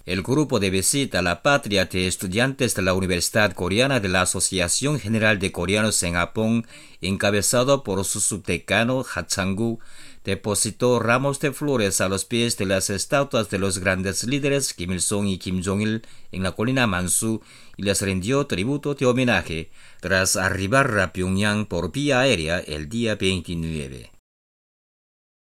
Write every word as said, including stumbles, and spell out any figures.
El grupo de visita a la patria de estudiantes de la Universidad Coreana de la Asociación General de Coreanos en Japón, encabezado por su subdecano Ha Chang-gu, depositó ramos de flores a los pies de las estatuas de los grandes líderes Kim Il-sung y Kim Jong-il en la colina Mansu y les rindió tributo de homenaje tras arribar a Pyongyang por vía aérea el día veintinueve.